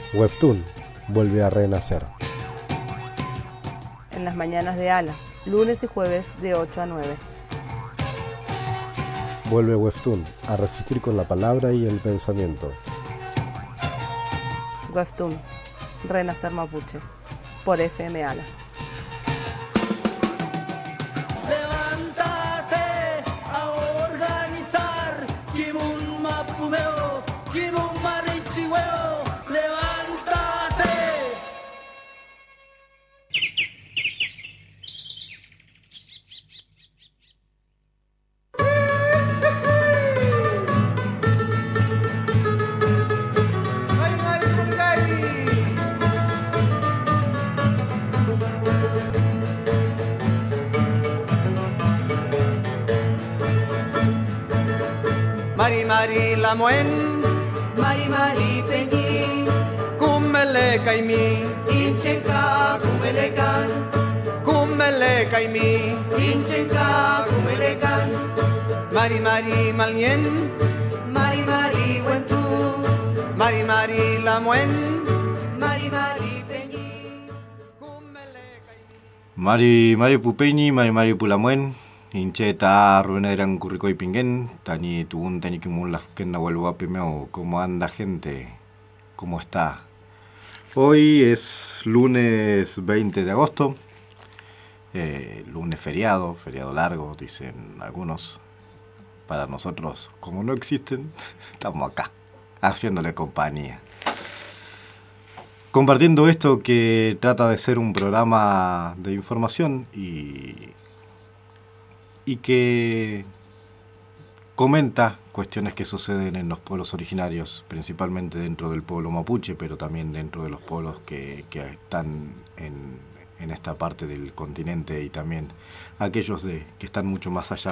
Webtoon vuelve a renacer. En las mañanas de Alas, lunes y jueves de 8 a 9. Vuelve Webtoon a resistir con la palabra y el pensamiento. Webtoon, Renacer Mapuche, por FM Alas. Mari Mari Lamuen, Mari Mari Peñi, Kumele Kaimi, Inchenka Kumelekan, Kumele Kaimi, Inchenka Kumelekan, Mari Mari Malien, Mari Mari Wentu, Mari Mari Lamuen, Mari Mari Peñi, Mari Mari Pupeñi, Mari Mari Pulamuen, Incheta Rueneran Currico y Pinguen, Tani Tubun Tanikimun Lafken Nahuelva Pimeo, ¿cómo anda gente? ¿Cómo está? Hoy es lunes 20 de agosto, lunes feriado largo, dicen algunos. Para nosotros, como no existen, estamos acá, haciéndole compañía. Compartiendo esto que trata de ser un programa de información y que comenta cuestiones que suceden en los pueblos originarios, principalmente dentro del pueblo mapuche, pero también dentro de los pueblos que están en esta parte del continente y también aquellos que están mucho más allá.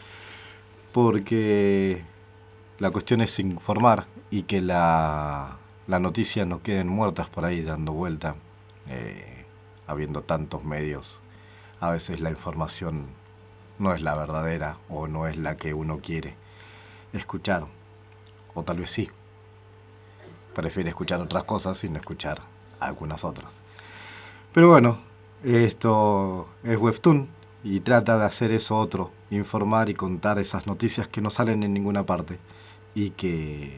Porque la cuestión es informar y que la noticia no queden muertas por ahí dando vuelta, habiendo tantos medios. A veces la información no es la verdadera o no es la que uno quiere escuchar, o tal vez sí. Prefiere escuchar otras cosas sin escuchar algunas otras. Pero bueno, esto es Webtoon y trata de hacer eso otro, informar y contar esas noticias que no salen en ninguna parte y que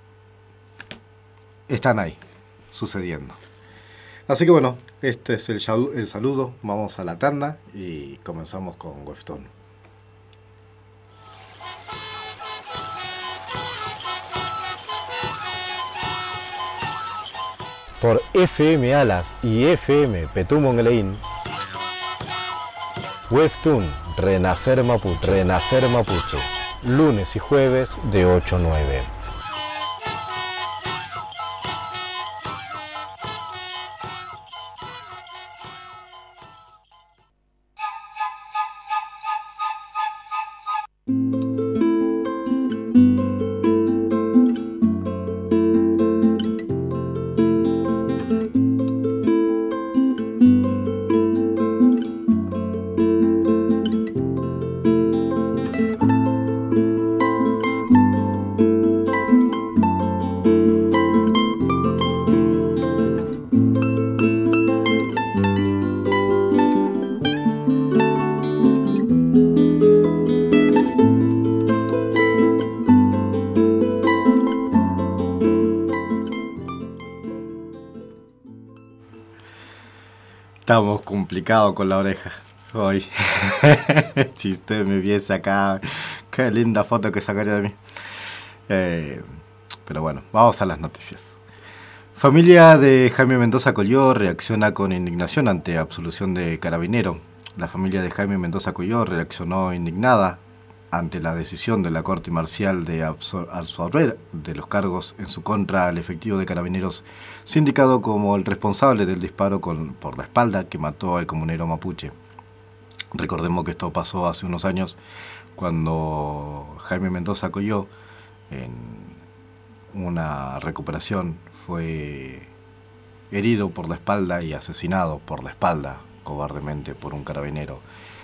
están ahí, sucediendo. Así que bueno, este es el saludo, vamos a la tanda y comenzamos con Webtoon. Por FM Alas y FM Petumongelein, Webtoon Renacer Mapuche, lunes y jueves de 8 a 9. Estamos complicados con la oreja hoy. Si usted me viese acá, qué linda foto que sacaría de mí. Pero bueno, vamos a las noticias. Familia de Jaime Mendoza Colló reacciona con indignación ante absolución de carabinero. La familia de Jaime Mendoza Colló reaccionó indignada ante la decisión de la Corte Marcial de absolver de los cargos en su contra al efectivo de carabineros sindicado como el responsable del disparo por la espalda que mató al comunero mapuche. Recordemos que esto pasó hace unos años cuando Jaime Mendoza Colló, en una recuperación, fue herido por la espalda y asesinado por la espalda cobardemente por un carabinero.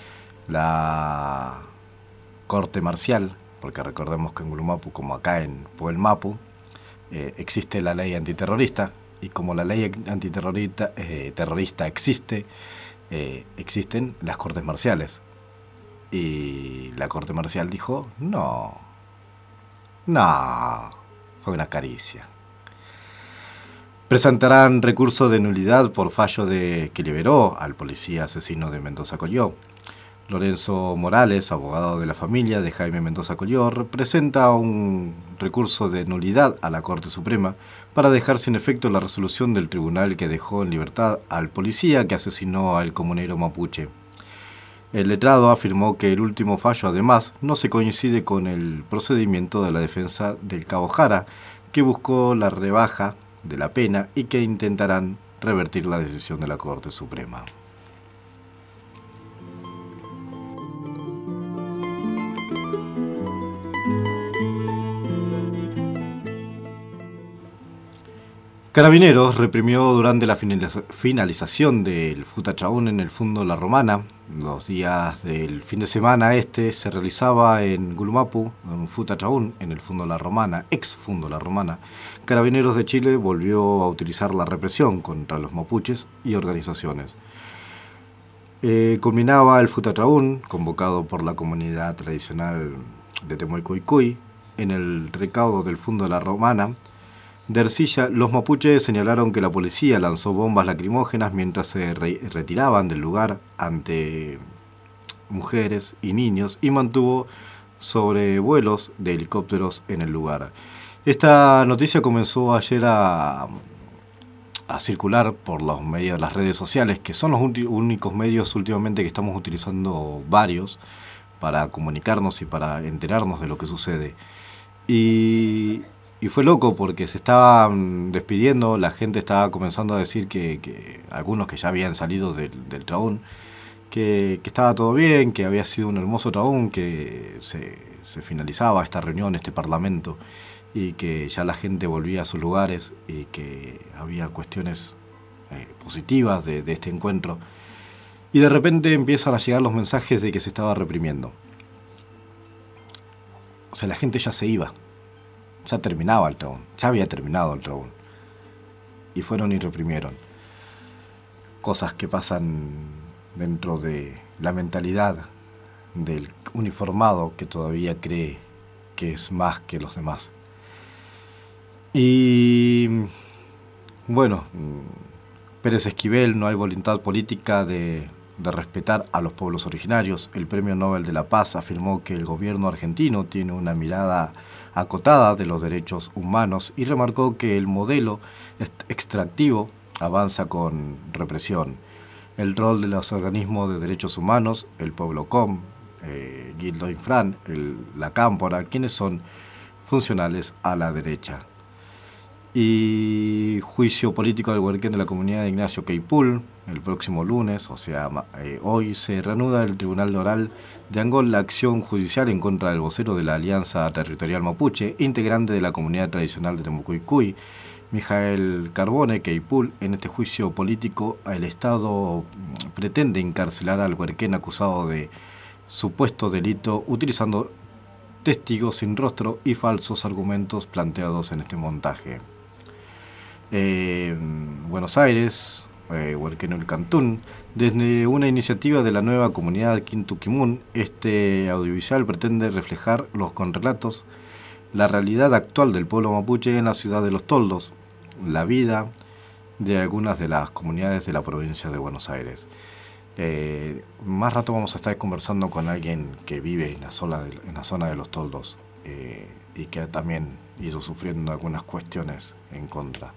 La Corte Marcial, porque recordemos que en Gulumapu, como acá en Puelmapu, existe la ley antiterrorista, y como la ley antiterrorista terrorista existen las cortes marciales. Y la corte marcial dijo, no, fue una caricia. Presentarán recurso de nulidad por fallo que liberó al policía asesino de Mendoza Colló. Lorenzo Morales, abogado de la familia de Jaime Mendoza Colló, presenta un recurso de nulidad a la Corte Suprema para dejar sin efecto la resolución del tribunal que dejó en libertad al policía que asesinó al comunero mapuche. El letrado afirmó que el último fallo, además, no se coincide con el procedimiento de la defensa del cabo Jara, que buscó la rebaja de la pena y que intentarán revertir la decisión de la Corte Suprema. Carabineros reprimió durante la finalización del Futatraún en el Fundo La Romana. Los días del fin de semana se realizaba en Gulumapu, en Futatraún, en el Fundo La Romana, ex Fundo La Romana. Carabineros de Chile volvió a utilizar la represión contra los mapuches y organizaciones. Culminaba el Futatraún, convocado por la comunidad tradicional de Temuicuicui, en el recaudo del Fundo La Romana. De Ercilla, los mapuches señalaron que la policía lanzó bombas lacrimógenas mientras se retiraban del lugar ante mujeres y niños y mantuvo sobrevuelos de helicópteros en el lugar. Esta noticia comenzó ayer a circular por los medios, las redes sociales, que son los únicos medios últimamente que estamos utilizando varios para comunicarnos y para enterarnos de lo que sucede. Y fue loco porque se estaban despidiendo, la gente estaba comenzando a decir que algunos que ya habían salido del Traún, que estaba todo bien, que había sido un hermoso Traún, que se finalizaba esta reunión, este parlamento, y que ya la gente volvía a sus lugares y que había cuestiones positivas de este encuentro. Y de repente empiezan a llegar los mensajes de que se estaba reprimiendo. O sea, la gente ya se iba. Ya terminaba el Traún, ya había terminado el Traún. Y fueron y reprimieron. Cosas que pasan dentro de la mentalidad del uniformado que todavía cree que es más que los demás. Y bueno, Pérez Esquivel, no hay voluntad política de respetar a los pueblos originarios. El Premio Nobel de la Paz afirmó que el gobierno argentino tiene una mirada acotada de los derechos humanos y remarcó que el modelo extractivo avanza con represión. El rol de los organismos de derechos humanos, el Pueblo.com, Guildo Infran, la Cámpora, quienes son funcionales a la derecha. Y juicio político del Huerquén de la comunidad de Ignacio Queipul. El próximo lunes, o sea, hoy, se reanuda el Tribunal Oral de Angol la acción judicial en contra del vocero de la Alianza Territorial Mapuche, integrante de la comunidad tradicional de Temucuicui, Mijael Carbone Queipul. En este juicio político, el Estado pretende encarcelar al Huerquén acusado de supuesto delito utilizando testigos sin rostro y falsos argumentos planteados en este montaje. Buenos Aires, Huerquén Cantún, desde una iniciativa de la nueva comunidad Quintuquimun, este audiovisual pretende reflejar con relatos la realidad actual del pueblo mapuche en la ciudad de Los Toldos, la vida de algunas de las comunidades de la provincia de Buenos Aires. Más rato vamos a estar conversando con alguien que vive en la zona de Los Toldos y que ha también ido sufriendo algunas cuestiones en contra.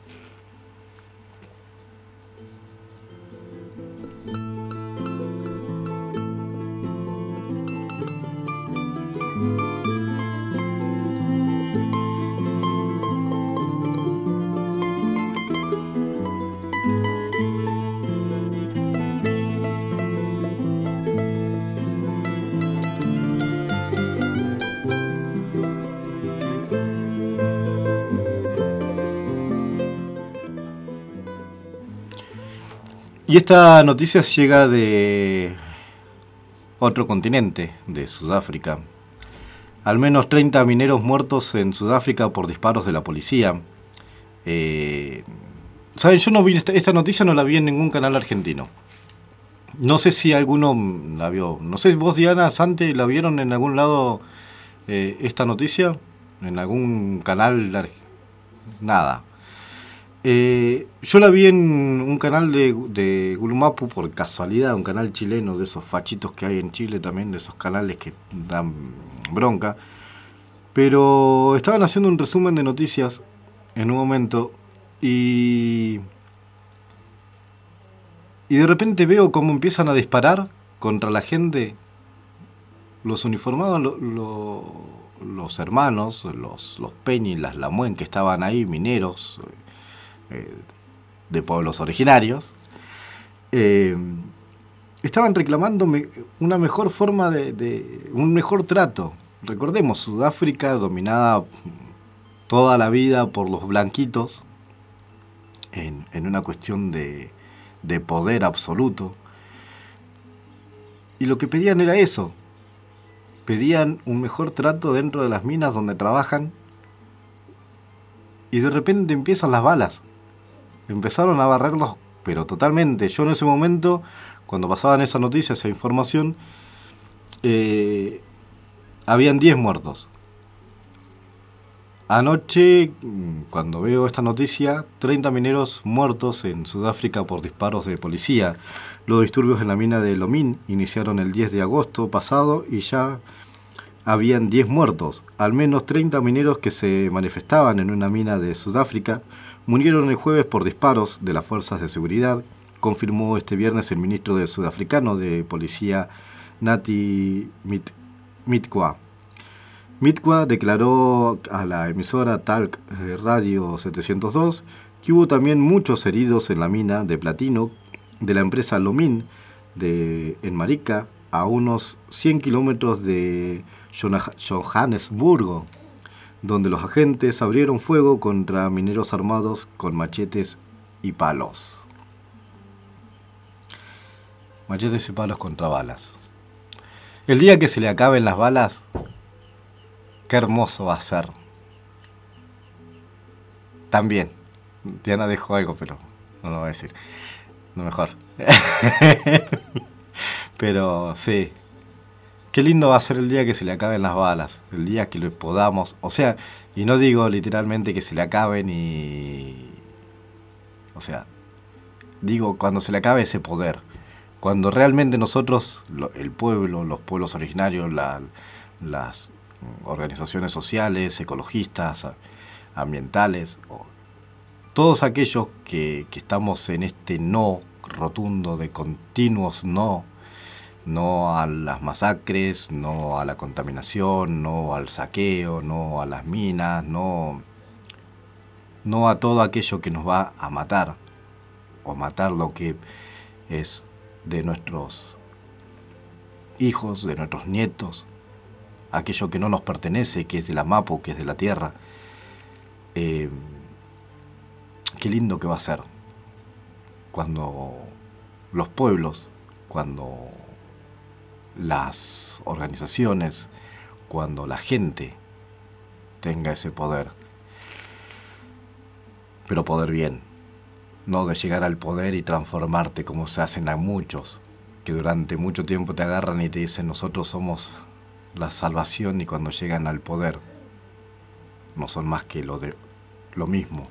Y esta noticia llega de otro continente, de Sudáfrica. Al menos 30 mineros muertos en Sudáfrica por disparos de la policía. ¿Saben? Yo no vi esta noticia, no la vi en ningún canal argentino. No sé si alguno la vio. No sé si vos, Diana, Santi, la vieron en algún lado esta noticia. En algún canal. Nada. Yo la vi en un canal de Gulumapu, por casualidad, un canal chileno, de esos fachitos que hay en Chile también, de esos canales que dan bronca. Pero estaban haciendo un resumen de noticias en un momento y de repente veo cómo empiezan a disparar contra la gente los uniformados, los hermanos, los Peñi, las Lamuen que estaban ahí, mineros de pueblos originarios, estaban reclamando una mejor forma un mejor trato. Recordemos, Sudáfrica dominada toda la vida por los blanquitos en una cuestión de poder absoluto, y lo que pedían era eso. Pedían un mejor trato dentro de las minas donde trabajan, y de repente empiezan las balas. Empezaron a barrerlos, pero totalmente. Yo en ese momento, cuando pasaban esa noticia, esa información, habían 10 muertos. Anoche, cuando veo esta noticia, 30 mineros muertos en Sudáfrica por disparos de policía. Los disturbios en la mina de Lomín iniciaron el 10 de agosto pasado y ya habían 10 muertos. Al menos 30 mineros que se manifestaban en una mina de Sudáfrica murieron el jueves por disparos de las fuerzas de seguridad, confirmó este viernes el ministro sudafricano de Policía, Nathi Mitqua. Mitqua declaró a la emisora Talk Radio 702 que hubo también muchos heridos en la mina de platino de la empresa Lomín en Marica, a unos 100 kilómetros de Johannesburgo, donde los agentes abrieron fuego contra mineros armados con machetes y palos. Machetes y palos contra balas. El día que se le acaben las balas, qué hermoso va a ser. También. Diana dejó algo, pero no lo voy a decir. No, mejor. Pero sí. Qué lindo va a ser el día que se le acaben las balas. El día que lo podamos. O sea, y no digo literalmente que se le acaben y... O sea, digo cuando se le acabe ese poder. Cuando realmente nosotros, el pueblo, los pueblos originarios, las organizaciones sociales, ecologistas, ambientales, todos aquellos que estamos en este no rotundo de continuos no a las masacres, no a la contaminación, no al saqueo, no a las minas, no a todo aquello que nos va a matar, o matar lo que es de nuestros hijos, de nuestros nietos, aquello que no nos pertenece, que es de la Mapu, que es de la tierra. Qué lindo que va a ser cuando los pueblos, cuando las organizaciones, cuando la gente tenga ese poder. Pero poder bien, no de llegar al poder y transformarte como se hacen a muchos, que durante mucho tiempo te agarran y te dicen nosotros somos la salvación, y cuando llegan al poder no son más que lo mismo.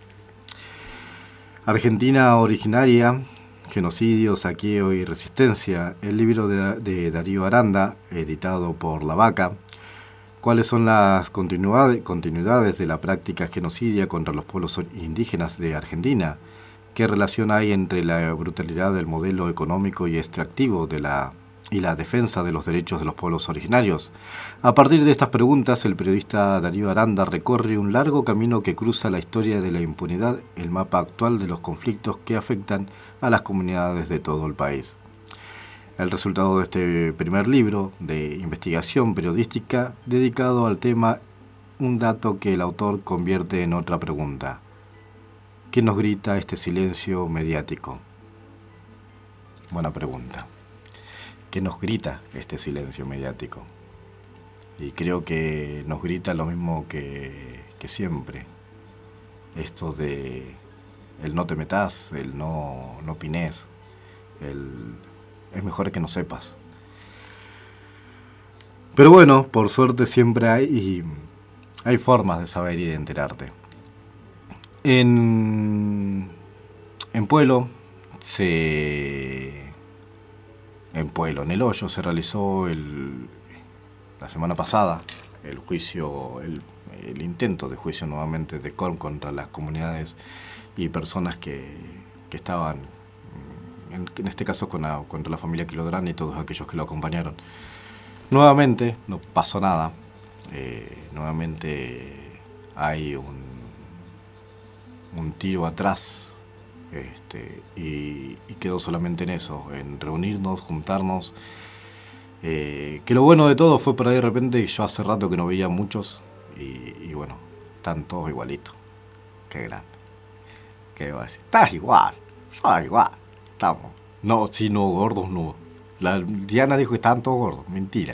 Argentina originaria, genocidio, saqueo y resistencia, el libro de Darío Aranda, editado por La Vaca. ¿Cuáles son las continuidades de la práctica genocidia contra los pueblos indígenas de Argentina? ¿Qué relación hay entre la brutalidad del modelo económico y extractivo y la defensa de los derechos de los pueblos originarios? A partir de estas preguntas, el periodista Darío Aranda recorre un largo camino que cruza la historia de la impunidad, el mapa actual de los conflictos que afectan a las comunidades de todo el país. El resultado de este primer libro de investigación periodística dedicado al tema, un dato que el autor convierte en otra pregunta. ¿Qué nos grita este silencio mediático? Buena pregunta. ¿Qué nos grita este silencio mediático? Y creo que nos grita lo mismo que siempre. Esto de el no te metas, el no opines, es mejor que no sepas. Pero bueno, por suerte siempre hay formas de saber y de enterarte. En Pueblo, en El Hoyo se realizó la semana pasada el juicio, el intento de juicio nuevamente de CORM contra las comunidades y personas que estaban, en este caso contra la familia Quilodrán y todos aquellos que lo acompañaron. Nuevamente no pasó nada, nuevamente hay un tiro atrás, y quedó solamente en eso, en reunirnos, juntarnos. Que lo bueno de todo fue por ahí de repente, yo hace rato que no veía a muchos, y bueno, están todos igualitos. Qué grande. ¿Qué va a decir? Estás igual, estamos. No, si no, gordos no. La Diana dijo que estaban todos gordos, mentira.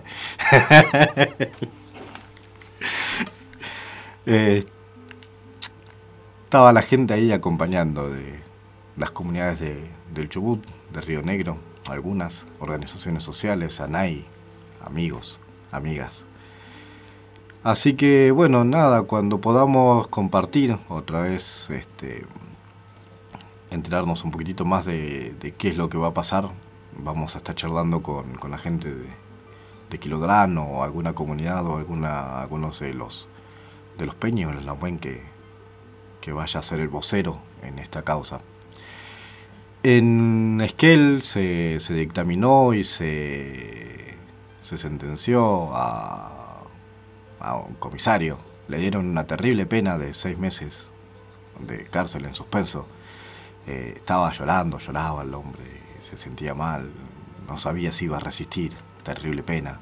Estaba la gente ahí acompañando de las comunidades del Chubut, de Río Negro, algunas organizaciones sociales, ANAI, amigos, amigas. Así que bueno, nada, cuando podamos compartir otra vez, enterarnos un poquitito más de qué es lo que va a pasar, vamos a estar charlando con la gente de Quilodrán o alguna comunidad o algunos de los peños, la buen que vaya a ser el vocero en esta causa. En Esquel se dictaminó y se sentenció a un comisario. Le dieron una terrible pena de 6 meses de cárcel en suspenso. Estaba lloraba el hombre, se sentía mal, no sabía si iba a resistir, terrible pena.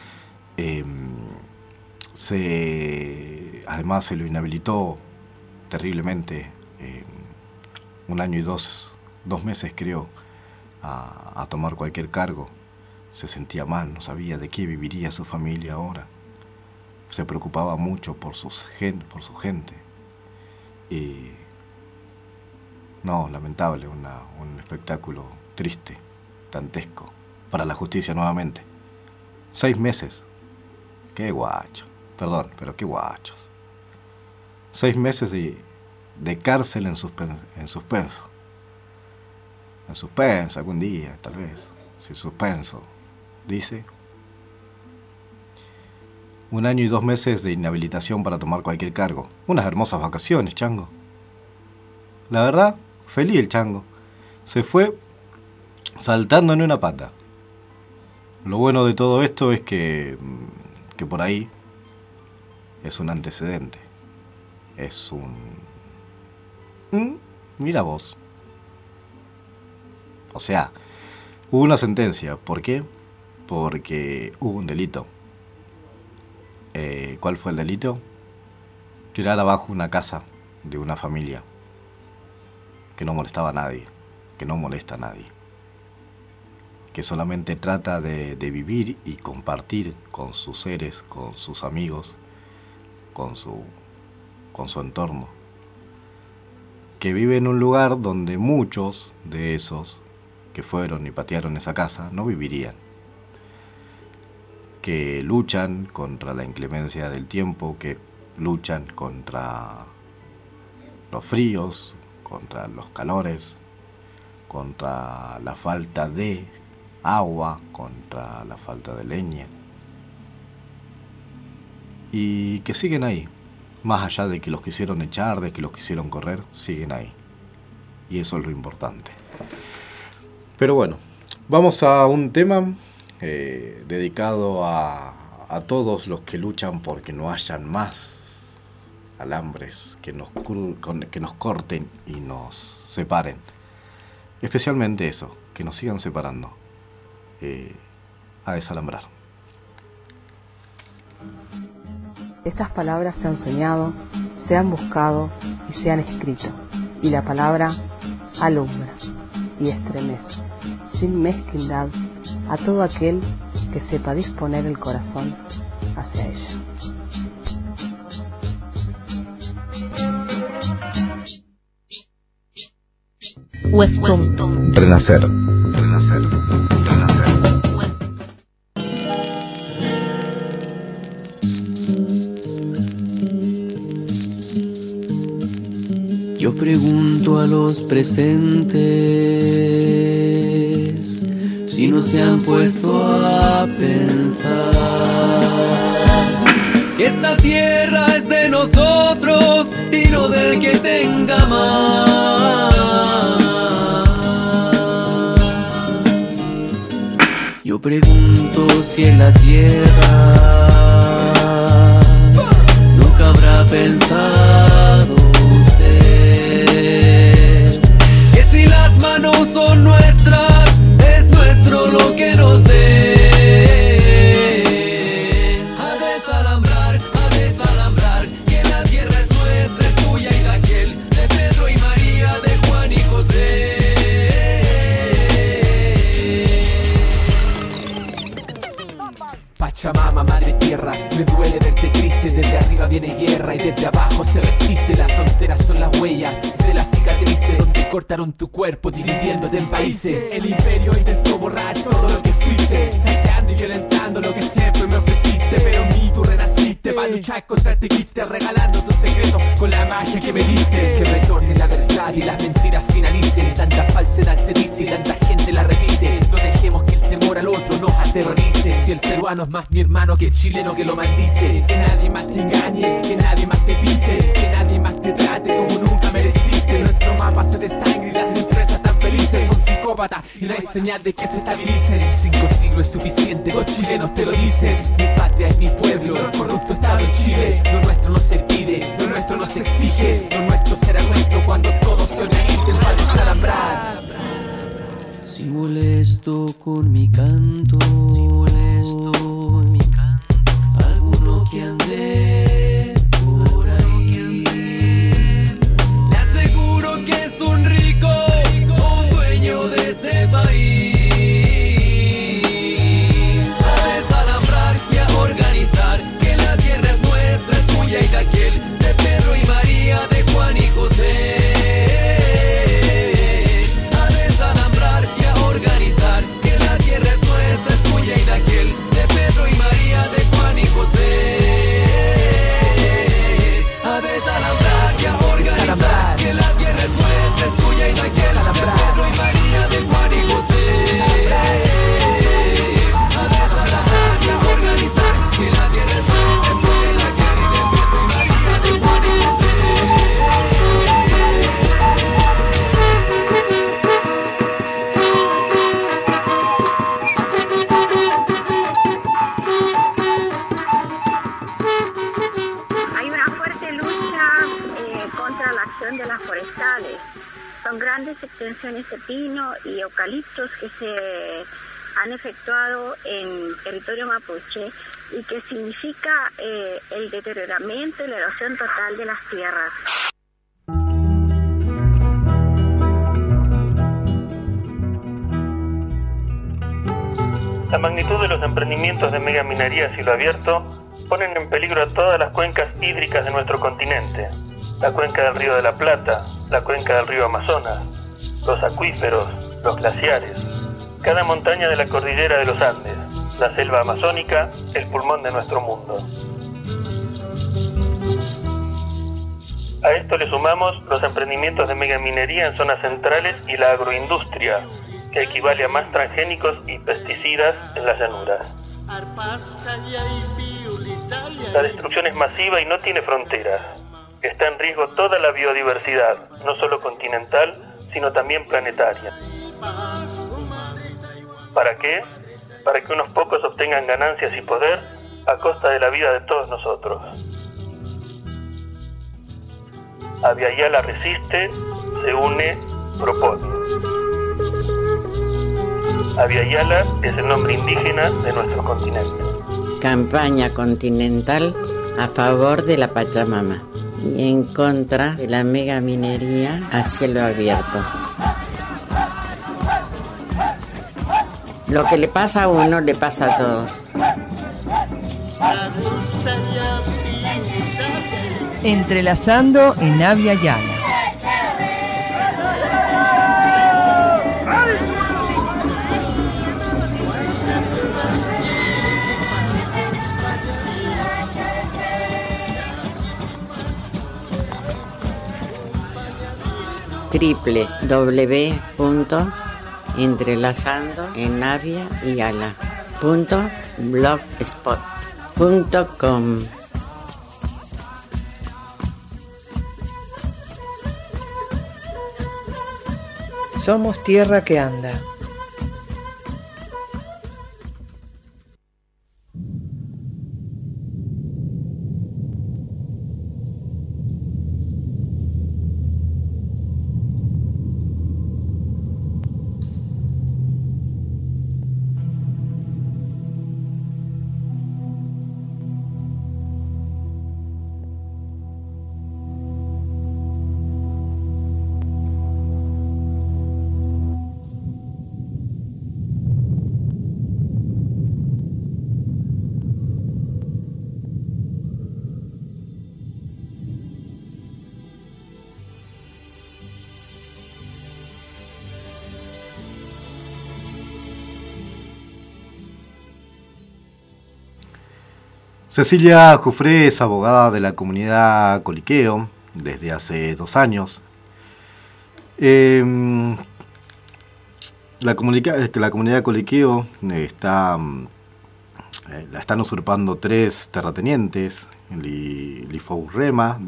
Además se lo inhabilitó terriblemente, 1 año y 2 meses creo, a tomar cualquier cargo. Se sentía mal, no sabía de qué viviría su familia ahora. Se preocupaba mucho por su gente. Y no, lamentable, un espectáculo triste, dantesco, para la justicia nuevamente. 6 meses. Qué guacho. Perdón, pero qué guachos. 6 meses de cárcel en suspenso. En suspenso, algún día, tal vez. Sin suspenso. Dice. 1 año y 2 meses de inhabilitación para tomar cualquier cargo. Unas hermosas vacaciones, chango. La verdad, feliz el chango. Se fue saltando en una pata. Lo bueno de todo esto es que por ahí es un antecedente. Es mira vos. O sea, hubo una sentencia. ¿Por qué? Porque hubo un delito. ¿Cuál fue el delito? Tirar abajo una casa de una familia que no molestaba a nadie, que no molesta a nadie, que solamente trata de vivir y compartir con sus seres, con sus amigos, con su entorno, que vive en un lugar donde muchos de esos que fueron y patearon esa casa no vivirían, que luchan contra la inclemencia del tiempo, que luchan contra los fríos, contra los calores, contra la falta de agua, contra la falta de leña, y que siguen ahí, más allá de que los quisieron echar, de que los quisieron correr, siguen ahí, y eso es lo importante. Pero bueno, vamos a un tema dedicado a todos los que luchan porque no hayan más alambres que nos corten y nos separen. Especialmente eso, que nos sigan separando. A desalambrar. Estas palabras se han soñado, se han buscado y se han escrito. Y la palabra alumbra y estremece, sin mezquindad, a todo aquel que sepa disponer el corazón hacia ella. Hueftum. Renacer. Yo pregunto a los presentes si no se han puesto a pensar que esta tierra es de nosotros y no del que tenga más. Yo pregunto si en la tierra nunca habrá pensado usted que si las manos son nuestras, es nuestro lo que nos den. A desalambrar, que la tierra es nuestra, es tuya y de aquel, de Pedro y María, de Juan y José. Pachamama, madre tierra, me duele verte triste. Desde arriba viene guerra y desde abajo se resiste. Las fronteras son las huellas de las cicatrices donde cortaron tu cuerpo dividiéndote en países. El imperio intentó borrar todo lo que fuiste, saqueando y violentando lo que siempre me ofreciste. Pero en mí tú renaciste para luchar contra este quiste, regalando tus secretos con la magia que me diste. Que retorne la verdad y las mentiras finalicen. Tanta falsedad se dice y tanta gente la repite. No dejemos que el temor al otro nos aterrorice. Si el peruano es más mi hermano que el chileno que lo maldice. Que nadie más te engañe, que nadie más te pise, que nadie más te trate como nunca mereciste. Nuestro mapa se de sangre y las empresas tan felices son psicópatas y no hay señal de que se estabilicen. 5 siglos es suficiente, los chilenos te lo dicen. Mi patria es mi pueblo, corrupto estado en Chile. Lo nuestro no se pide, lo nuestro no se exige. Lo nuestro será nuestro cuando todos se organicen para desalambrar. Si molesto con mi canto, alguno que ande por ahí, le aseguro que es un rico, un dueño de este país. A desalambrar y a organizar, que la tierra es nuestra, es tuya y de aquel, de Pedro y María, de Juan y José. Son grandes extensiones de pino y eucaliptos que se han efectuado en territorio mapuche y que significa el deterioramiento y la erosión total de las tierras. La magnitud de los emprendimientos de megaminería a cielo abierto ponen en peligro a todas las cuencas hídricas de nuestro continente. La cuenca del río de la Plata, la cuenca del río Amazonas, los acuíferos, los glaciares, cada montaña de la cordillera de los Andes, la selva amazónica, el pulmón de nuestro mundo. A esto le sumamos los emprendimientos de megaminería en zonas centrales y la agroindustria, que equivale a más transgénicos y pesticidas en las llanuras. La destrucción es masiva y no tiene fronteras. Está en riesgo toda la biodiversidad, no solo continental, sino también planetaria. ¿Para qué? Para que unos pocos obtengan ganancias y poder a costa de la vida de todos nosotros. Abya Yala resiste, se une, propone. Abya Yala es el nombre indígena de nuestro continente. Campaña continental a favor de la Pachamama y en contra de la megaminería a cielo abierto. Lo que le pasa a uno le pasa a todos. Entrelazando en Abya Yala. www.entrelazandoenavia.blogspot.com. Somos tierra que anda. Cecilia Jufré es abogada de la comunidad Coliqueo desde hace 2 años. La comunidad Coliqueo la están usurpando 3 terratenientes: Lifurrena,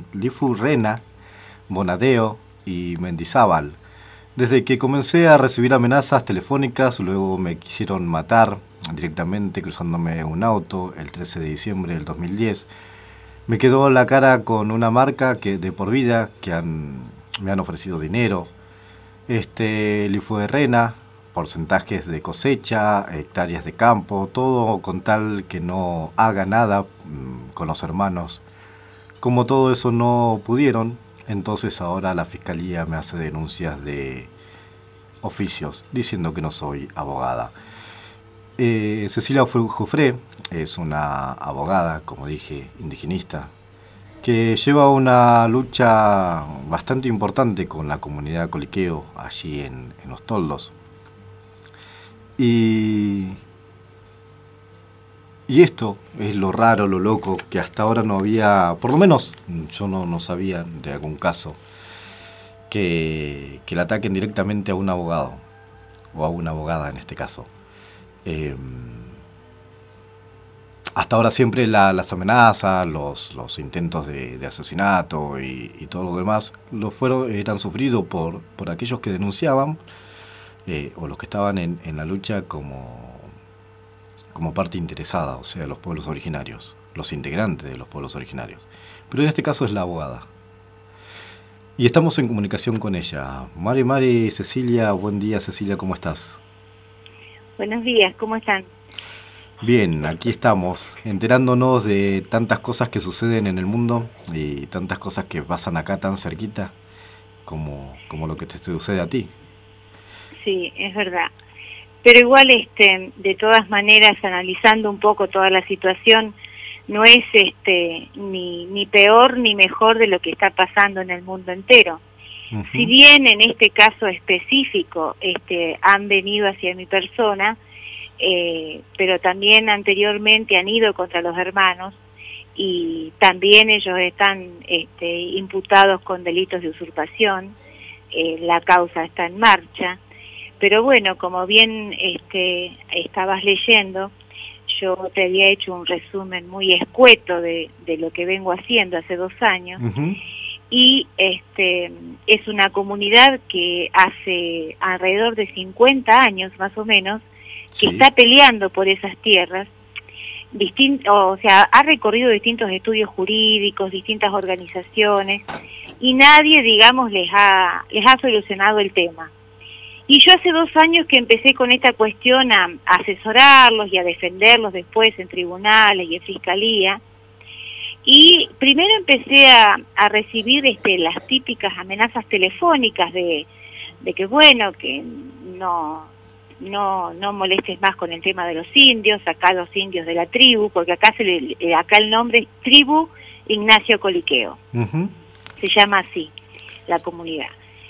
Bonadeo y Mendizábal. Desde que comencé a recibir amenazas telefónicas, luego me quisieron matar directamente cruzándome un auto el 13 de diciembre del 2010. Me quedó la cara con una marca de por vida que me han ofrecido dinero. Lifuerrena, porcentajes de cosecha, hectáreas de campo, todo con tal que no haga nada con los hermanos. Como todo eso no pudieron, entonces ahora la fiscalía me hace denuncias de oficios diciendo que no soy abogada. Cecilia Jufré es una abogada, como dije, indigenista, que lleva una lucha bastante importante con la comunidad Coliqueo allí en Los Toldos. Y esto es lo raro, lo loco, que hasta ahora no había, por lo menos yo no sabía de algún caso, que le ataquen directamente a un abogado, o a una abogada en este caso. Hasta ahora siempre las amenazas, los intentos de asesinato y todo lo demás eran sufridos por aquellos que denunciaban o los que estaban en la lucha como parte interesada, o sea, los pueblos originarios, los integrantes de los pueblos originarios. Pero en este caso es la abogada. Y estamos en comunicación con ella. Mari Cecilia, buen día Cecilia, ¿cómo estás? Buenos días, ¿cómo están? Bien, aquí estamos, enterándonos de tantas cosas que suceden en el mundo y tantas cosas que pasan acá tan cerquita como lo que te sucede a ti. Sí, es verdad. Pero igual, de todas maneras, analizando un poco toda la situación, no es ni peor ni mejor de lo que está pasando en el mundo entero. Uh-huh. Si bien en este caso específico han venido hacia mi persona, pero también anteriormente han ido contra los hermanos y también ellos están imputados con delitos de usurpación. La causa está en marcha, pero bueno, como bien estabas leyendo, yo te había hecho un resumen muy escueto de lo que vengo haciendo hace 2 años. Uh-huh. Y es una comunidad que hace alrededor de 50 años más o menos que está peleando por esas tierras, o sea, ha recorrido distintos estudios jurídicos, distintas organizaciones, y nadie, digamos, les ha solucionado el tema. Y yo hace 2 años que empecé con esta cuestión a asesorarlos y a defenderlos después en tribunales y en fiscalía, y primero empecé a recibir las típicas amenazas telefónicas de que bueno, que no molestes más con el tema de los indios, acá los indios de la tribu, porque acá acá el nombre es Tribu Ignacio Coliqueo. Uh-huh. Se llama así la comunidad.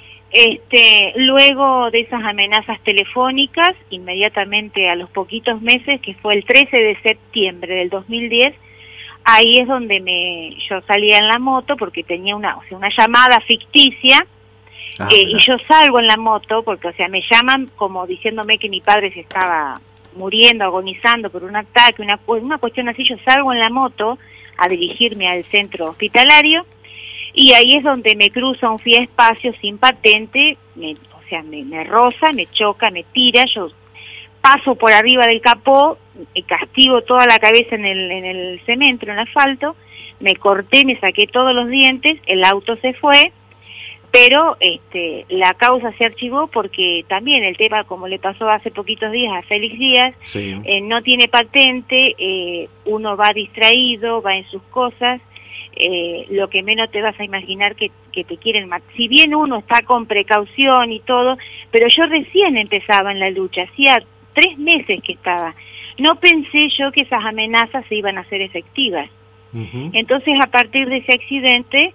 Luego de esas amenazas telefónicas, inmediatamente a los poquitos meses, que fue el 13 de septiembre del 2010, ahí es donde yo salía en la moto porque tenía una llamada ficticia Y yo salgo en la moto, porque, o sea, me llaman como diciéndome que mi padre se estaba muriendo, agonizando por un ataque, una cuestión así. Yo salgo en la moto a dirigirme al centro hospitalario, y ahí es donde me cruza un Fiat Espacio sin patente, me roza, me choca, me tira, yo paso por arriba del capó, castigo toda la cabeza en el cemento, en el asfalto, me corté, me saqué todos los dientes, el auto se fue, pero la causa se archivó porque también el tema, como le pasó hace poquitos días a Félix Díaz, Sí. No tiene patente, uno va distraído, va en sus cosas, lo que menos te vas a imaginar que te quieren matar. Si bien uno está con precaución y todo, pero yo recién empezaba en la lucha, hacía 3 meses que estaba. No pensé yo que esas amenazas se iban a hacer efectivas. Entonces, a partir de ese accidente,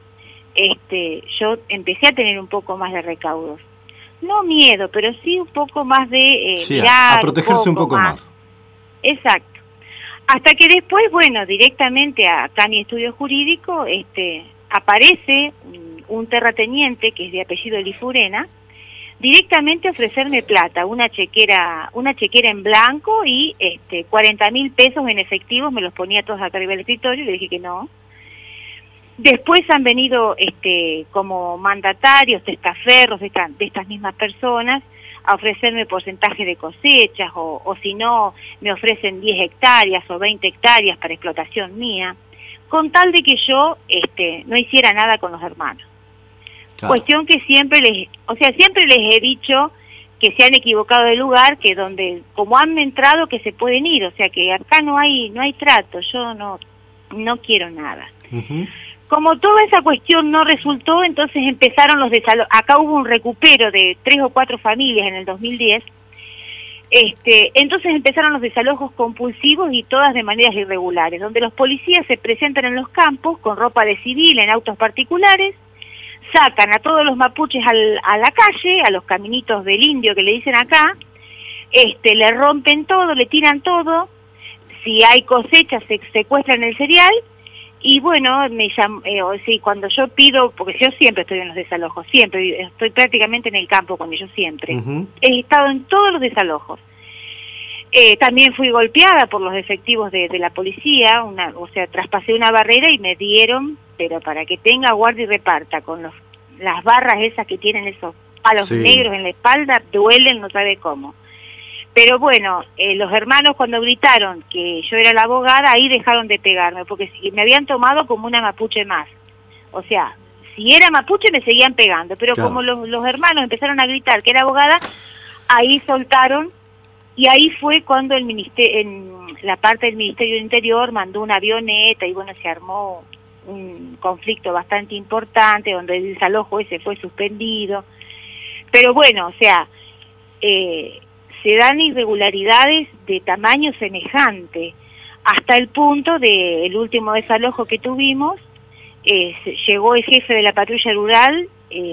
yo empecé a tener un poco más de recaudos. No miedo, pero sí un poco más de Sí, mirar, a protegerse un poco más. Exacto. Hasta que después, bueno, directamente acá en mi estudio jurídico, aparece un terrateniente que es de apellido Lifurena, directamente a ofrecerme plata, una chequera en blanco y 40.000 pesos en efectivo, me los ponía todos acá arriba del escritorio, y le dije que no. Después han venido como mandatarios, testaferros de estas mismas personas, a ofrecerme porcentaje de cosechas, o si no, me ofrecen 10 hectáreas o 20 hectáreas para explotación mía, con tal de que yo no hiciera nada con los hermanos. Claro. Cuestión que siempre les he dicho que se han equivocado de lugar, que donde, como han entrado, que se pueden ir, o sea que acá no hay trato, yo no quiero nada. Como toda esa cuestión no resultó, entonces empezaron los desalojos. Acá hubo un recupero de 3 o 4 familias en el 2010. Entonces empezaron los desalojos compulsivos y todas de maneras irregulares, donde los policías se presentan en los campos con ropa de civil en autos particulares, sacan a todos los mapuches a la calle, a los caminitos del indio que le dicen acá, le rompen todo, le tiran todo, si hay cosechas se secuestran el cereal. Y bueno, cuando yo pido, porque yo siempre estoy en los desalojos, siempre, estoy prácticamente en el campo con ellos siempre. He estado en todos los desalojos. También fui golpeada por los efectivos de la policía, traspasé una barrera y me dieron, pero para que tenga guarda y reparta, con las barras esas que tienen esos palos negros en la espalda, duelen, no sabe cómo. Pero bueno, los hermanos cuando gritaron que yo era la abogada, ahí dejaron de pegarme, porque me habían tomado como una mapuche más. O sea, si era mapuche me seguían pegando, pero claro, como los hermanos empezaron a gritar que era abogada, ahí soltaron, y ahí fue cuando la parte del Ministerio del Interior mandó una avioneta, y bueno, se armó un conflicto bastante importante, donde el desalojo ese fue suspendido. Pero bueno, o sea, se dan irregularidades de tamaño semejante, hasta el punto de el último desalojo que tuvimos, llegó el jefe de la patrulla rural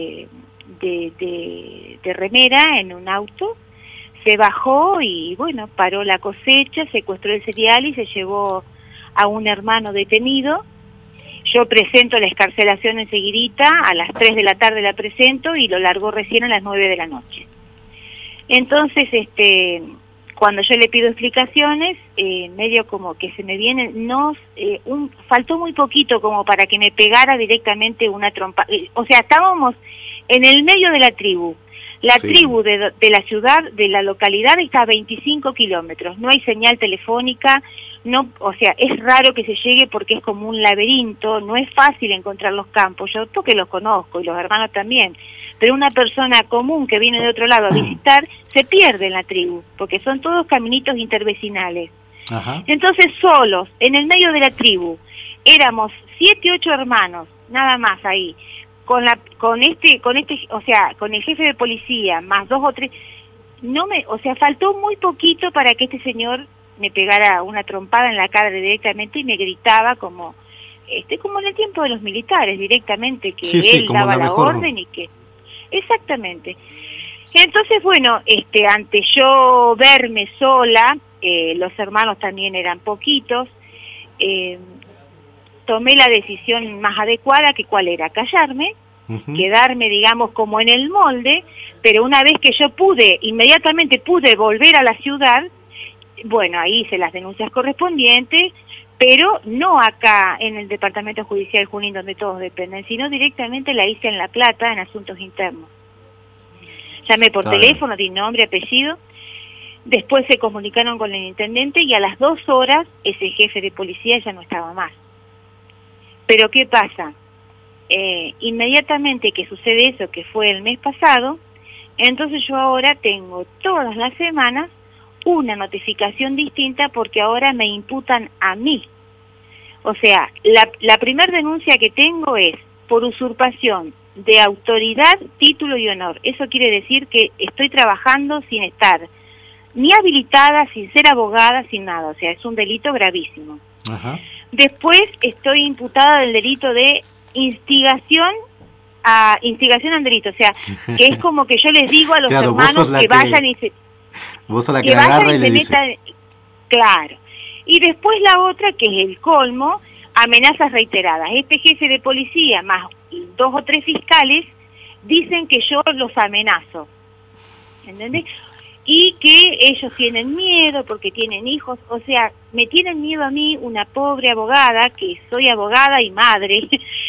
de Remera en un auto, se bajó y bueno, paró la cosecha, secuestró el cereal y se llevó a un hermano detenido. Yo presento la excarcelación enseguidita, a las 3 de la tarde la presento y lo largó recién a las 9 de la noche. Entonces, cuando yo le pido explicaciones, medio como que se me viene, faltó muy poquito como para que me pegara directamente una trompa. O sea, estábamos en el medio de la tribu. La tribu de la ciudad, de la localidad, está a 25 kilómetros. No hay señal telefónica, o sea, es raro que se llegue porque es como un laberinto, no es fácil encontrar los campos. Yo porque los conozco y los hermanos también, pero una persona común que viene de otro lado a visitar se pierde en la tribu, porque son todos caminitos intervecinales. Ajá. Entonces, solos, en el medio de la tribu, éramos 7, 8 hermanos, nada más ahí. Con el jefe de policía, más 2 o 3, faltó muy poquito para que este señor me pegara una trompada en la cara directamente y me gritaba como en el tiempo de los militares, directamente, que él daba la orden y que... Exactamente. Entonces, bueno, ante yo verme sola, los hermanos también eran poquitos, tomé la decisión más adecuada, que cuál era, callarme, quedarme, digamos, como en el molde, pero una vez que yo inmediatamente pude volver a la ciudad, bueno, ahí hice las denuncias correspondientes, pero no acá en el Departamento Judicial Junín, donde todos dependen, sino directamente la hice en La Plata, en Asuntos Internos. Llamé por teléfono, di nombre, apellido, después se comunicaron con el intendente y a las 2 horas ese jefe de policía ya no estaba más. Pero ¿qué pasa? Inmediatamente que sucede eso, que fue el mes pasado, entonces yo ahora tengo todas las semanas una notificación distinta porque ahora me imputan a mí. O sea, la primera denuncia que tengo es por usurpación de autoridad, título y honor. Eso quiere decir que estoy trabajando sin estar ni habilitada, sin ser abogada, sin nada. O sea, es un delito gravísimo. Ajá. Después estoy imputada del delito de instigación al delito. O sea, que es como que yo les digo a los hermanos que vayan y se... Vos sos la que agarra y le dice. Claro. Y después la otra, que es el colmo, amenazas reiteradas. Este jefe de policía, más 2 o 3 fiscales, dicen que yo los amenazo. ¿Entendés? Y que ellos tienen miedo porque tienen hijos. O sea, me tienen miedo a mí, una pobre abogada, que soy abogada y madre.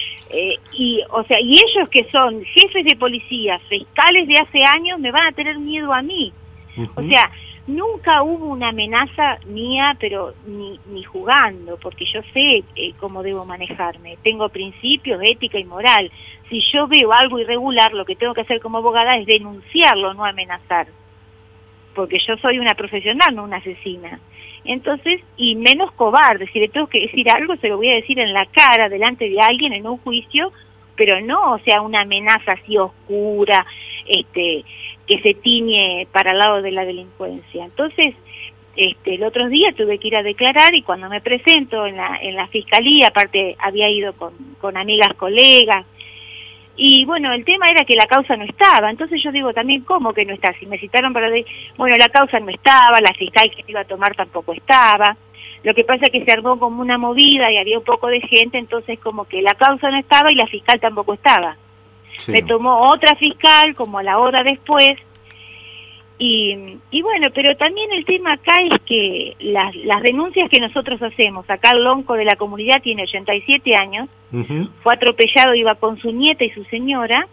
Y ellos que son jefes de policía, fiscales de hace años, me van a tener miedo a mí. O sea, nunca hubo una amenaza mía, pero ni jugando, porque yo sé cómo debo manejarme. Tengo principios, ética y moral. Si yo veo algo irregular, lo que tengo que hacer como abogada es denunciarlo, no amenazar. Porque yo soy una profesional, no una asesina. Entonces, y menos cobarde. Si le tengo que decir algo, se lo voy a decir en la cara, delante de alguien, en un juicio, pero no, o sea, una amenaza así oscura, que se tiñe para el lado de la delincuencia. Entonces, el otro día tuve que ir a declarar y cuando me presento en la fiscalía, aparte había ido con amigas, colegas, y bueno, el tema era que la causa no estaba. Entonces yo digo también, ¿cómo que no está? Si me citaron para... Bueno, la causa no estaba, la fiscal que iba a tomar tampoco estaba. Lo que pasa es que se armó como una movida y había un poco de gente, entonces como que la causa no estaba y la fiscal tampoco estaba. Sí. Me tomó otra fiscal como a la hora después. Y bueno, pero también el tema acá es que las denuncias que nosotros hacemos, acá el lonco de la comunidad tiene 87 años, fue atropellado, iba con su nieta y su señora,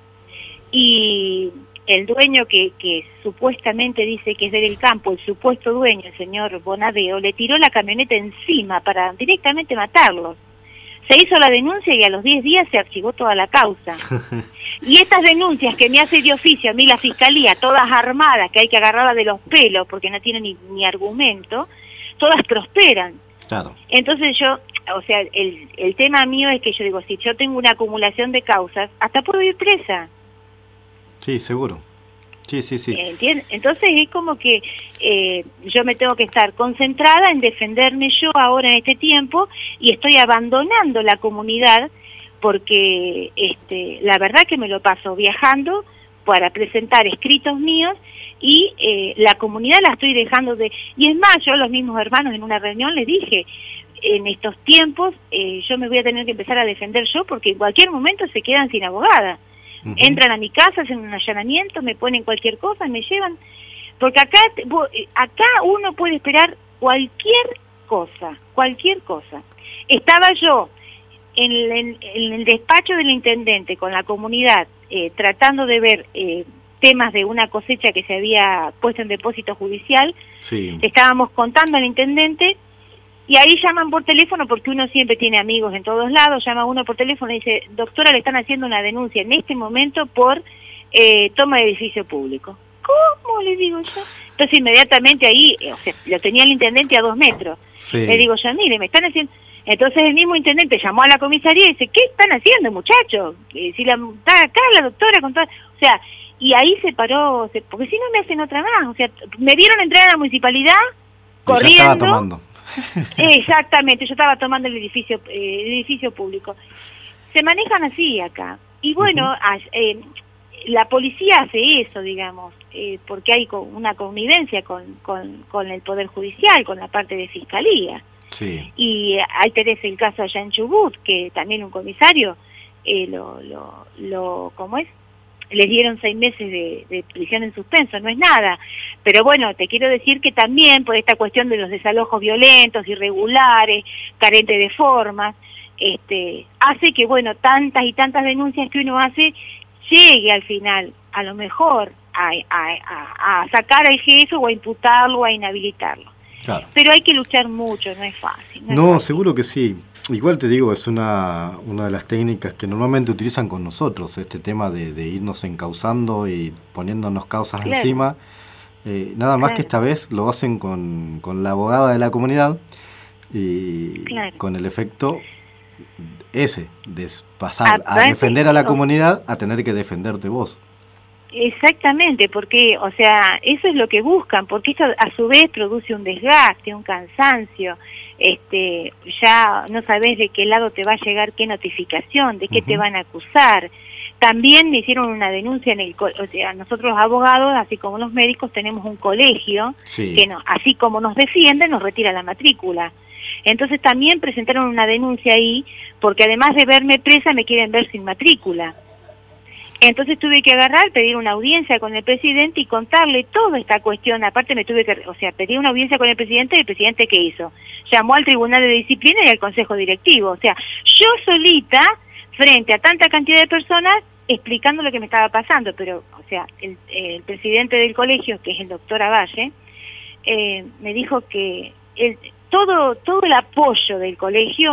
y el dueño que supuestamente dice que es del campo, el supuesto dueño, el señor Bonadeo, le tiró la camioneta encima para directamente matarlos. Se hizo la denuncia y a los 10 días se archivó toda la causa. Y estas denuncias que me hace de oficio a mí la fiscalía, todas armadas, que hay que agarrarlas de los pelos porque no tienen ni argumento, todas prosperan. Claro. Entonces yo, o sea, el tema mío es que yo digo, si yo tengo una acumulación de causas, hasta puedo ir presa. Sí, seguro. Sí. ¿Entiendes? Entonces es como que yo me tengo que estar concentrada en defenderme yo ahora en este tiempo y estoy abandonando la comunidad porque la verdad que me lo paso viajando para presentar escritos míos y la comunidad la estoy dejando de... Y es más, yo a los mismos hermanos en una reunión les dije, en estos tiempos yo me voy a tener que empezar a defender yo porque en cualquier momento se quedan sin abogada. Entran a mi casa, hacen un allanamiento, me ponen cualquier cosa, me llevan, porque acá uno puede esperar cualquier cosa. Estaba yo en el despacho del intendente con la comunidad tratando de ver temas de una cosecha que se había puesto en depósito judicial, estábamos contando al intendente. Y ahí llaman por teléfono, porque uno siempre tiene amigos en todos lados, llama uno por teléfono y dice, doctora, le están haciendo una denuncia en este momento por toma de edificio público. ¿Cómo? Le digo yo. Entonces inmediatamente ahí, o sea, lo tenía el intendente a 2 metros. Le digo yo, mire, me están haciendo... Entonces el mismo intendente llamó a la comisaría y dice, ¿qué están haciendo, muchachos? Si está acá la doctora con toda... O sea, y ahí se paró, porque si no me hacen otra más. O sea, me vieron entrar a la municipalidad, corriendo... Ya estaba tomando. Exactamente, yo estaba tomando el edificio público. Se manejan así acá. Y bueno, la policía hace eso, digamos, porque hay una connivencia con el Poder Judicial, con la parte de Fiscalía. Sí. Y ahí tenés el caso allá en Chubut, que también un comisario ¿cómo es? Les dieron 6 meses de prisión en suspenso, no es nada. Pero bueno, te quiero decir que también por esta cuestión de los desalojos violentos, irregulares, carentes de formas, hace que, bueno, tantas y tantas denuncias que uno hace, llegue al final, a lo mejor, a sacar al jefe o a imputarlo o a inhabilitarlo. Claro. Pero hay que luchar mucho, no es fácil. No, seguro que sí. Igual te digo, es una de las técnicas que normalmente utilizan con nosotros, este tema de irnos encauzando y poniéndonos causas encima. Nada más que esta vez lo hacen con la abogada de la comunidad y con el efecto ese, de pasar a defender a la comunidad a tener que defenderte vos. Exactamente, porque, o sea, eso es lo que buscan, porque esto a su vez produce un desgaste, un cansancio, ya no sabes de qué lado te va a llegar qué notificación, de qué te van a acusar. También me hicieron una denuncia o sea, nosotros los abogados, así como los médicos, tenemos un colegio que así como nos defiende, nos retira la matrícula. Entonces también presentaron una denuncia ahí, porque además de verme presa, me quieren ver sin matrícula. Entonces tuve que pedir una audiencia con el presidente y contarle toda esta cuestión. Aparte pedí una audiencia con el presidente, y el presidente ¿qué hizo? Llamó al Tribunal de Disciplina y al Consejo Directivo. O sea, yo solita, frente a tanta cantidad de personas, explicando lo que me estaba pasando. Pero, o sea, el presidente del colegio, que es el doctor Avalle, me dijo que todo el apoyo del colegio,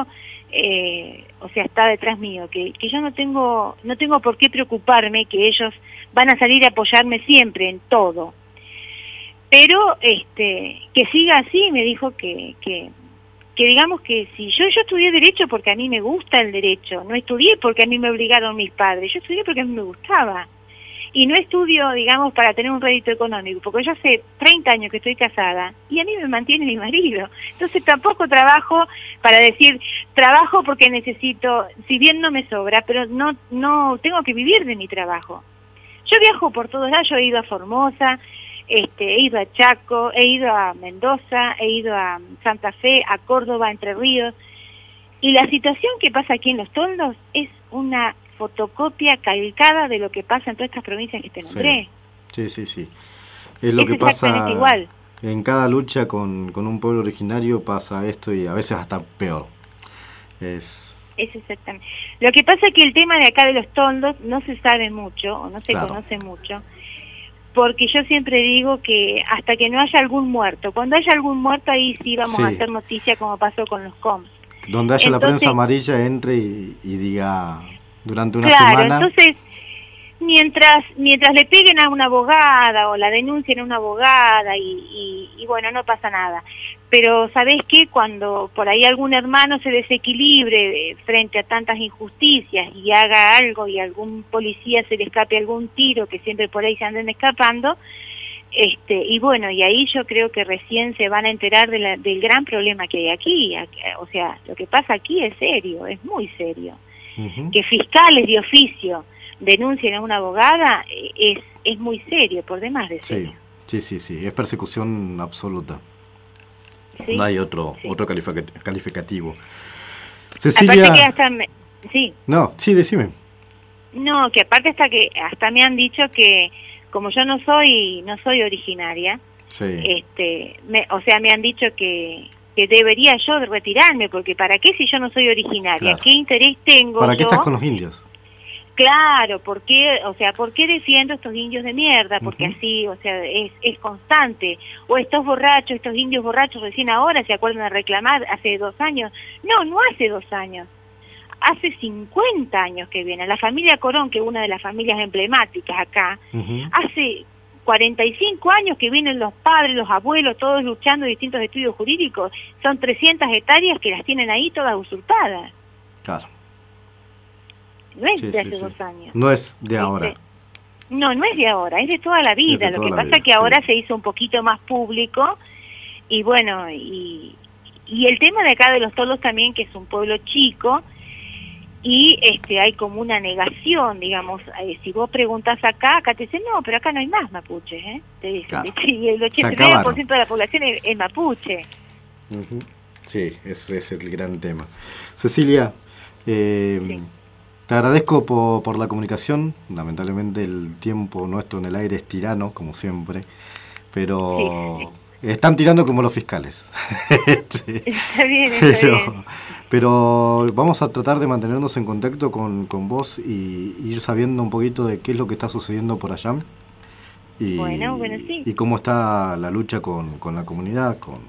o sea, está detrás mío, que yo no tengo por qué preocuparme, que ellos van a salir a apoyarme siempre en todo. Pero que siga así, me dijo que digamos que si yo estudié Derecho porque a mí me gusta el Derecho, no estudié porque a mí me obligaron mis padres, yo estudié porque a mí me gustaba. Y no estudio, digamos, para tener un rédito económico, porque yo hace 30 años que estoy casada y a mí me mantiene mi marido. Entonces tampoco trabajo para decir, trabajo porque necesito, si bien no me sobra, pero no tengo que vivir de mi trabajo. Yo viajo por todos lados, yo he ido a Formosa, he ido a Chaco, he ido a Mendoza, he ido a Santa Fe, a Córdoba, Entre Ríos. Y la situación que pasa aquí en Los Toldos es una fotocopia calcada de lo que pasa en todas estas provincias que te nombré. Sí. Es lo que pasa igual. En cada lucha con un pueblo originario pasa esto y a veces hasta peor. Es exactamente. Lo que pasa es que el tema de acá de Los Toldos no se sabe mucho, o no se conoce mucho, porque yo siempre digo que hasta que no haya algún muerto, cuando haya algún muerto ahí sí vamos a hacer noticia como pasó con los COMS. Donde haya la prensa amarilla entre y diga durante una semana. Entonces, mientras le peguen a una abogada o la denuncien a una abogada y bueno, no pasa nada. Pero ¿sabés qué? Cuando por ahí algún hermano se desequilibre frente a tantas injusticias y haga algo y algún policía se le escape algún tiro, que siempre por ahí se anden escapando, y bueno, y ahí yo creo que recién se van a enterar del gran problema que hay aquí. O sea, lo que pasa aquí es serio, es muy serio. Que fiscales de oficio denuncien a una abogada es muy serio, por demás de serio. Sí, es persecución absoluta. Sí, no hay otro calificativo. Cecilia... Aparte que decime. No, que aparte hasta me han dicho que como yo no soy originaria, me han dicho que debería yo retirarme, porque ¿para qué si yo no soy originaria? Claro. ¿Qué interés tengo ¿Para qué estás con los indios? Claro, ¿por qué defiendo estos indios de mierda? Porque así, o sea, es constante. O estos indios borrachos recién ahora se acuerdan de reclamar hace 2 años. No hace 2 años. Hace 50 años que viene. La familia Corón, que es una de las familias emblemáticas acá, hace 45 años que vienen los padres, los abuelos, todos luchando en distintos estudios jurídicos. Son 300 hectáreas que las tienen ahí todas usurpadas. Claro. No es de hace 2 años. No es de ahora. No es de ahora, es de toda la vida. Lo que pasa es que ahora se hizo un poquito más público y bueno, y el tema de acá de Los Toldos también, que es un pueblo chico, y hay como una negación, digamos, si vos preguntás acá te dicen, no, pero acá no hay más mapuches, te dicen, claro. Y el 89% de la población es mapuche. Sí, ese es el gran tema. Cecilia, Te agradezco por la comunicación. Lamentablemente el tiempo nuestro en el aire es tirano, como siempre, pero sí. Están tirando como los fiscales. Está bien, está bien. Pero vamos a tratar de mantenernos en contacto con vos y ir sabiendo un poquito de qué es lo que está sucediendo por allá. Y, bueno, sí. Y cómo está la lucha con la comunidad, con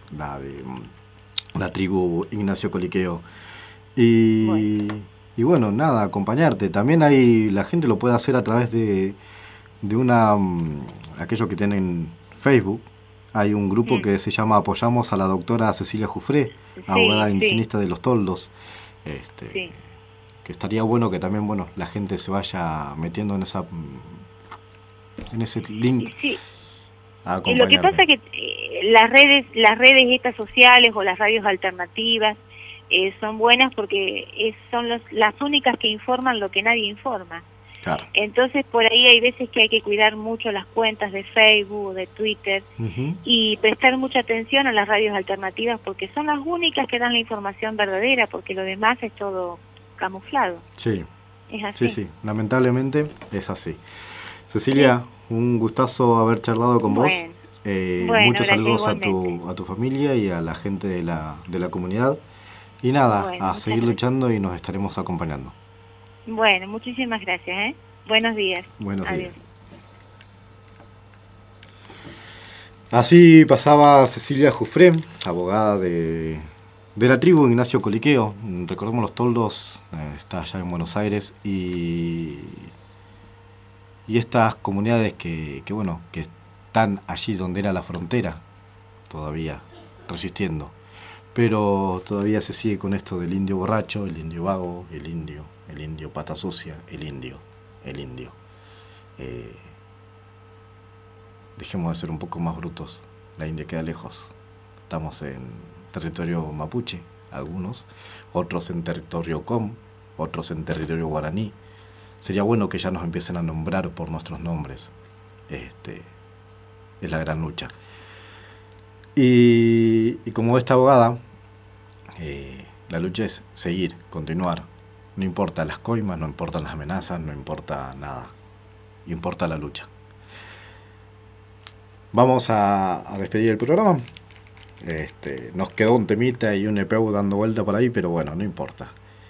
la tribu Ignacio Coliqueo. Y bueno, nada, acompañarte. También la gente lo puede hacer a través de aquellos que tienen Facebook. Hay un grupo que se llama Apoyamos a la doctora Cecilia Jufré, abogada indigenista de Los Toldos. Que estaría bueno que también la gente se vaya metiendo en ese link. Sí. Lo que pasa es que las redes estas sociales o las radios alternativas son buenas porque son las únicas que informan lo que nadie informa. Claro. Entonces por ahí hay veces que hay que cuidar mucho las cuentas de Facebook, de Twitter, y prestar mucha atención a las radios alternativas porque son las únicas que dan la información verdadera, porque lo demás es todo camuflado. Sí, es así. Sí, lamentablemente es así. Cecilia, un gustazo haber charlado con vos. Muchos saludos a tu familia y a la gente de la comunidad. Y nada, a seguir luchando y nos estaremos acompañando. Bueno, muchísimas gracias. Buenos días. Buenos Adiós. días. Así pasaba Cecilia Jufré, abogada de la tribu Ignacio Coliqueo. Recordemos Los Toldos, está allá en Buenos Aires, y estas comunidades que están allí donde era la frontera, todavía resistiendo. Pero todavía se sigue con esto del indio borracho, el indio vago, el indio pata sucia, el indio. Dejemos de ser un poco más brutos, la India queda lejos. Estamos en territorio mapuche, algunos, otros en territorio com, otros en territorio guaraní. Sería bueno que ya nos empiecen a nombrar por nuestros nombres. Es la gran lucha. Y como esta abogada, la lucha es seguir, continuar. No importa las coimas, no importan las amenazas, no importa nada. Importa la lucha. Vamos a despedir el programa. Nos quedó un temita y un EPU dando vuelta por ahí, pero bueno, no importa.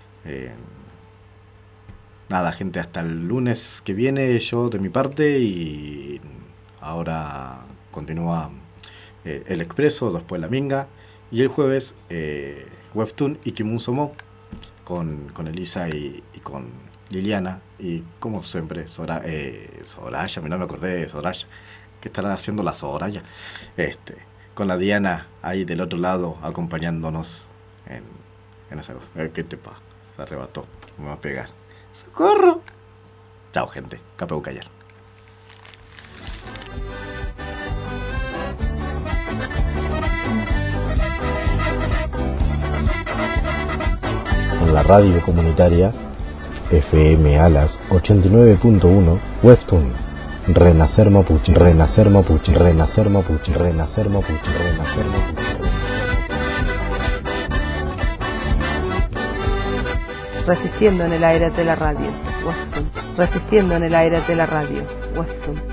Nada, gente, hasta el lunes que viene yo de mi parte, y ahora continúa El Expreso, después La Minga, y el jueves Webtoon y Kimun Somo con Elisa y con Liliana, y como siempre Soraya, no me acordé de Soraya, que estará haciendo la Soraya, con la Diana ahí del otro lado acompañándonos en esa cosa. ¿Qué te pasa? Se arrebató, me va a pegar. ¡Socorro! Chao, gente. Capeu Callar. En la radio comunitaria FM Alas 89.1 Webtoon Renacer Mapuche, Renacer Mapuche, Renacer Mapuche, Renacer Mapuche, Renacer Mapuche. Resistiendo en el aire de la radio, Webtoon. Resistiendo en el aire de la radio, Webtoon.